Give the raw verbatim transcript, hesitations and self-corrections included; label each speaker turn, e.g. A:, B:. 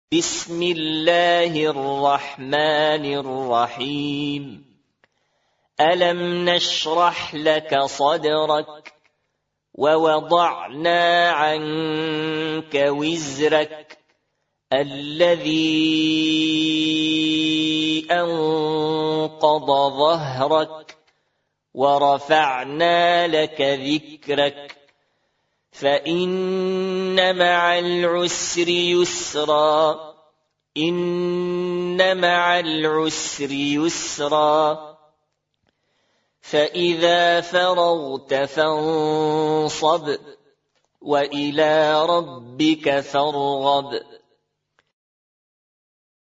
A: بسم الله الرحمن الرحيم ألم نشرح لك صدرك ووضعنا عنك وزرك الذي أنقض ظهرك ورفعنا لك ذكرك فإن مع العسر يسرا إن مع العسر يسرا فإذا فرغت فانصب وإلى ربك فارغب